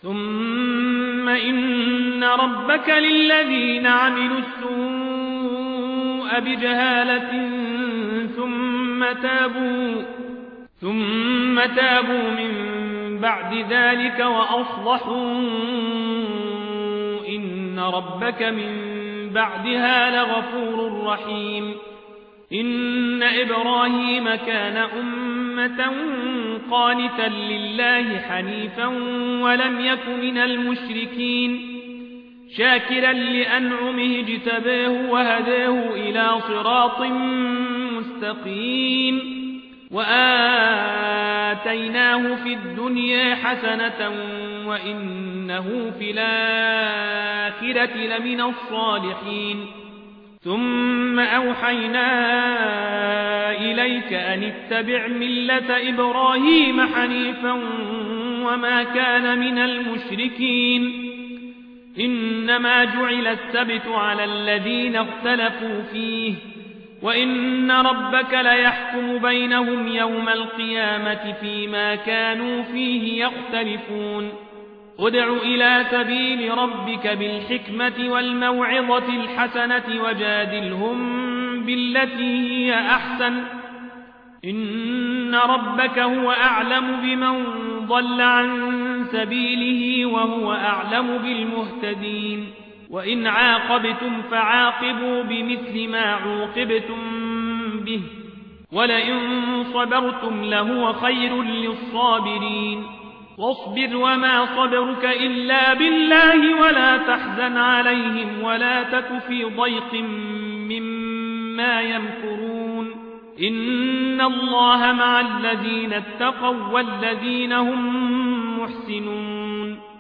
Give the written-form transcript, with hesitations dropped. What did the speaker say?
ثم إن ربك للذين عملوا السوء بجهالة ثم تابوا من بعد ذلك وأصلحوا إن ربك من بعدها لغفور رحيم. إن إبراهيم كان أمة قانتا لله حنيفا ولم يك من المشركين شاكرا لأنعمه اجتباه وهداه إلى صراط مستقيم. وآتيناه في الدنيا حسنة وإنه في الآخرة لمن الصالحين. ثم أوحينا إليك أن اتبع ملة إبراهيم حنيفا وما كان من المشركين. إنما جعل السبت على الذين اختلفوا فيه وإن ربك ليحكم بينهم يوم القيامة فيما كانوا فيه يختلفون. ادع إلى سبيل ربك بالحكمة والموعظة الحسنة وجادلهم بالتي هي أحسن إن ربك هو أعلم بمن ضل عن سبيله وهو أعلم بالمهتدين. وإن عاقبتم فعاقبوا بمثل ما عوقبتم به ولئن صبرتم لهو خير للصابرين. واصبر وما صبرك إلا بالله ولا تحزن عليهم ولا تك في ضيق مما يمكرون. إن الله مع الذين اتقوا والذين هم محسنون.